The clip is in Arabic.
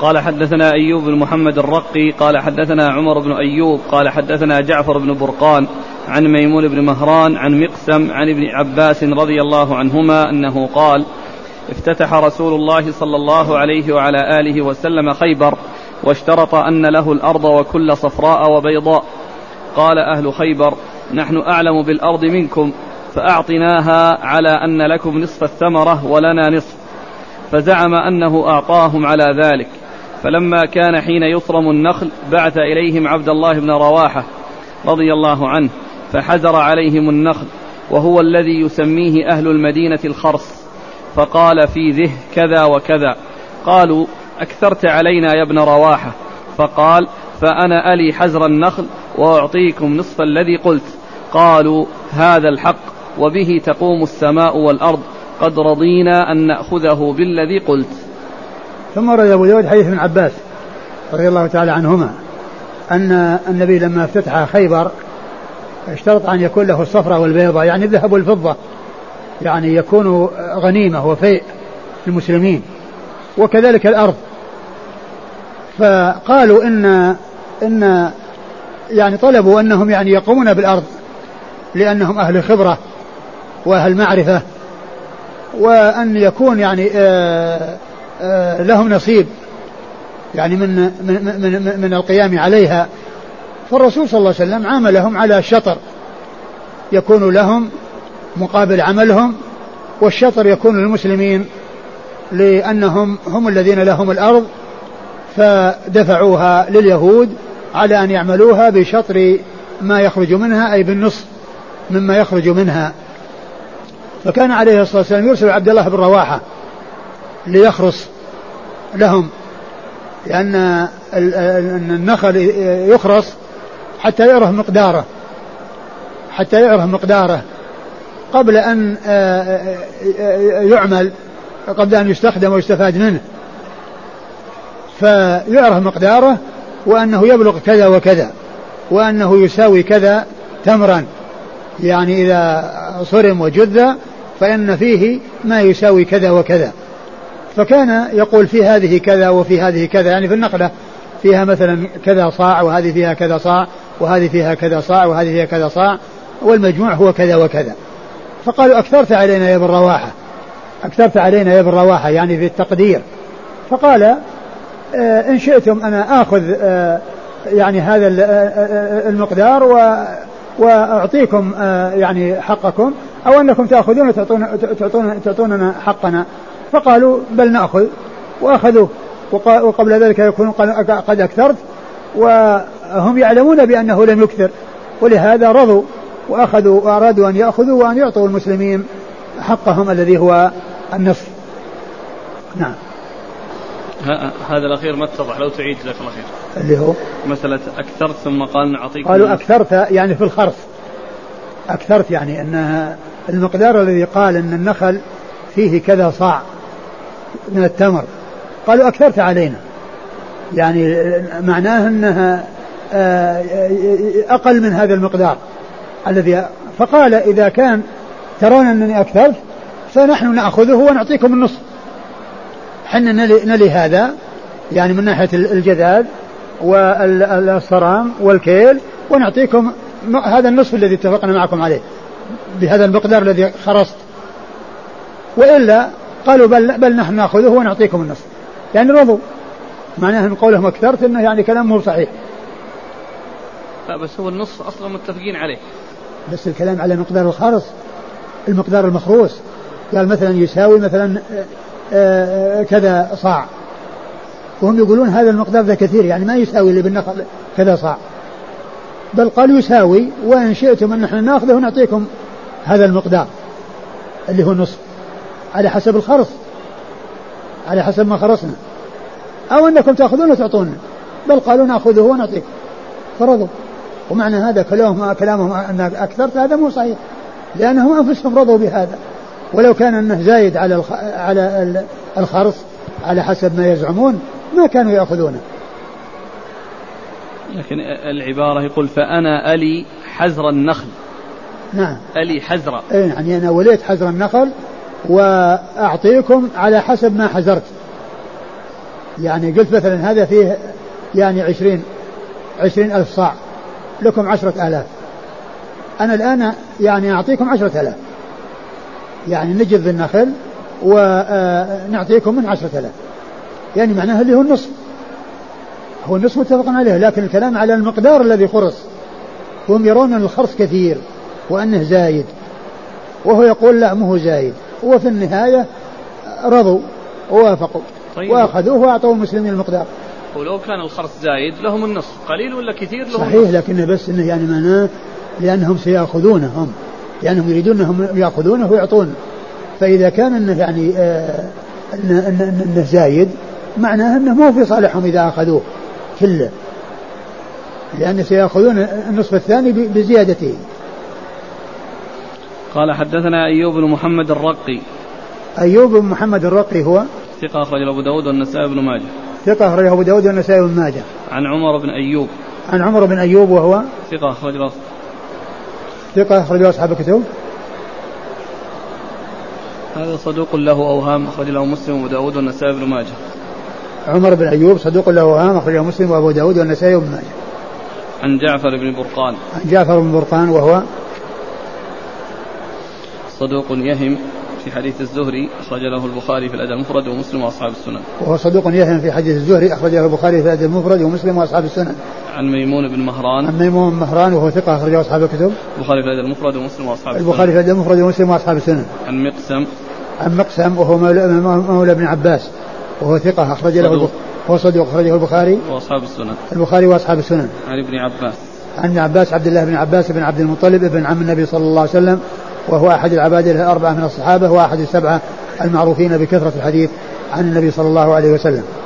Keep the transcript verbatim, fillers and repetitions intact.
قال حدثنا أيوب بن محمد الرقي قال حدثنا عمر بن أيوب قال حدثنا جعفر بن برقان عن ميمون بن مهران عن مقسم عن ابن عباس رضي الله عنهما أنه قال افتتح رسول الله صلى الله عليه وعلى آله وسلم خيبر واشترط أن له الأرض وكل صفراء وبيضاء. قال أهل خيبر نحن أعلم بالأرض منكم فأعطناها على أن لكم نصف الثمرة ولنا نصف، فزعم أنه أعطاهم على ذلك. فلما كان حين يصرم النخل بعث إليهم عبد الله بن رواحة رضي الله عنه فحزر عليهم النخل، وهو الذي يسميه أهل المدينة الخرص، فقال في ذه كذا وكذا. قالوا أكثرت علينا يا ابن رواحة، فقال فأنا ألي حزر النخل وأعطيكم نصف الذي قلت. قالوا هذا الحق وبه تقوم السماء والأرض، قد رضينا أن نأخذه بالذي قلت. ثم ورد أبو داود حديث ابن عباس رضي الله تعالى عنهما أن النبي لما افتتح خيبر اشترط أن يكون له الصفرة والبيضة، يعني الذهب والفضة، يعني يكون غنيمة وفيء للمسلمين، وكذلك الأرض. فقالوا إن إن يعني طلبوا أنهم يعني يقومون بالأرض لأنهم أهل خبرة وأهل معرفة، وأن يكون يعني آآ آآ لهم نصيب يعني من من من, من القيام عليها. فالرسول صلى الله عليه وسلم عاملهم على الشطر يكون لهم مقابل عملهم، والشطر يكون للمسلمين لأنهم هم الذين لهم الأرض، فدفعوها لليهود على أن يعملوها بشطر ما يخرج منها، أي بالنصف مما يخرج منها. فكان عليه الصلاة والسلام يرسل عبد الله بن رواحة ليخرص لهم، لأن النخل يخرص حتى يعرف مقداره حتى يعرف مقداره قبل أن يعمل، قبل أن يستخدم ويستفاد منه، فيعرف مقداره وأنه يبلغ كذا وكذا، وأنه يساوي كذا تمرا، يعني إذا صرم وجذ فإن فيه ما يساوي كذا وكذا. فكان يقول في هذه كذا وفي هذه كذا، يعني في النخلة فيها مثلا كذا صاع، وهذه فيها كذا صاع، وهذه فيها كذا صاع، وهذه فيها كذا صاع، والمجموع هو كذا وكذا. فقالوا أكثرت علينا يا ابن رواحة، أكثرت علينا يا ابن رواحة، يعني في التقدير. فقال آه إن شئتم أنا آخذ آه يعني هذا المقدار وأعطيكم آه يعني حقكم، أو أنكم تأخذون تعطون تعطوننا حقنا. فقالوا بل نأخذ، وأخذوه، وقبل ذلك يكون قد أكثرت، وهم يعلمون بأنه لم يكثر، ولهذا رضوا وأخذوا وأرادوا أن يأخذوا وأن يعطوا المسلمين حقهم الذي هو النصف. نعم. هذا الأخير ما اتضح، لو تعيد لك الأخير اللي هو مسألة أكثرت ثم قال نعطيكم. قالوا أكثرت يعني في الخرص، أكثرت يعني أن المقدار الذي قال أن النخل فيه كذا صاع من التمر، قالوا أكثرت علينا، يعني معناه أنها أقل من هذا المقدار الذي. فقال إذا كان ترون أنني أكثرت فنحن نأخذه ونعطيكم النصف، حنا نلي, نلي هذا يعني من ناحية الجذاذ والصرام والكيل، ونعطيكم هذا النصف الذي اتفقنا معكم عليه بهذا المقدار الذي خرصت. وإلا قالوا بل, بل نحن نأخذه ونعطيكم النصف، يعني رضوا. معناه أن قولهم أكثرت إنه يعني كلام مو صحيح. لا بس هو النصف أصلا متفقين عليه، بس الكلام على مقدار الخرص، المقدار المخروص. قال مثلا يساوي مثلا كذا صاع، وهم يقولون هذا المقدار ذا كثير، يعني ما يساوي اللي بالنخل كذا صاع، بل قال يساوي، وإن شئتم أن نحن نأخذه ونعطيكم هذا المقدار اللي هو نصف على حسب الخرص، على حسب ما خرصنا، أو أنكم تأخذون وتعطونا، بل قالوا نأخذه ونعطيكم، فرضوا. ومعنى هذا كلامهم كلامهم أن أكثرت هذا مو صحيح، لأنهم أنفسهم رضوا بهذا، ولو كان أنه زايد على على الخرص على حسب ما يزعمون ما كانوا يأخذونه. لكن العبارة يقول فأنا ألي حزر النخل. نعم. ألي حزر. إيه يعني أنا وليت حزر النخل وأعطيكم على حسب ما حزرت، يعني قلت مثلا هذا فيه يعني عشرين عشرين ألف صاع، لكم عشرة آلاف، أنا الآن يعني أعطيكم عشرة آلاف، يعني نجد النخل ونعطيكم من عشرة آلاف، يعني معناها اللي هو النصف، هو النصف متفق عليه، لكن الكلام على المقدار الذي خرص، هم يرون أن الخرص كثير وأنه زايد، وهو يقول لا مو زايد، وفي النهاية رضوا ووافقوا. طيب. وأخذوه وأعطوا المسلمين المقدار. ولو كان الخرص زايد لهم النصف، قليل ولا كثير لهم صحيح النصف. لكن بس إنه يعني معناه لأنهم سيأخذونه هم، لأنهم يريدون أنهم يأخذونه ويعطون، فإذا كان إنه يعني آه إنه, إنه, إنه زايد معناه أنه مو في صالحهم إذا أخذوه كله، لأن سيأخذون النصف الثاني بزيادته. قال حدثنا أيوب بن محمد الرقي. أيوب بن محمد الرقي هو ثقة أخرج أبو داود والنسائي بن ماجه. ثقة أخرج أبو داود والنسائي بن ماجه. عن عمر بن أيوب. عن عمر بن أيوب وهو ثقة أخرج له ثقة أخرج أصحاب الكتب. هذا صدوق له أوهام أخرج له مسلم وأبو داود والنسائي بن ماجه. عمر بن أيوب صدوق له أوهام أخرج له مسلم وأبو داود والنسائي بن ماجه. عن جعفر بن برقان. عن جعفر بن برقان وهو صدوق يهم في حديث الزهري أخرج له البخاري في الأدب المفرد ومسلم وأصحاب السنن. وهو صدوق يهم في حديث الزهري أخرج له البخاري في الأدب المفرد ومسلم وأصحاب السنن. عن ميمون بن مهران. عن ميمون بن مهران وهو ثقة أخرج له أصحاب الكتب. البخاري في الأدب المفرد ومسلم وأصحاب السنن. البخاري في الأدب المفرد ومسلم وأصحاب السنن. عن مقسم. عن مقسم وهو مولى, مولى ابن عباس وهو ثقة أخرج له البخاري. هو صدوق أخرجه البخاري وأصحاب السنن. البخاري وأصحاب السنن. عن ابن عباس. عن ابن عباس عبد الله بن عباس بن عبد المطلب ابن عم النبي صلى الله عليه وسلم، وهو أحد العبادة الأربعة من الصحابة، وأحد السبعة المعروفين بكثرة الحديث عن النبي صلى الله عليه وسلم.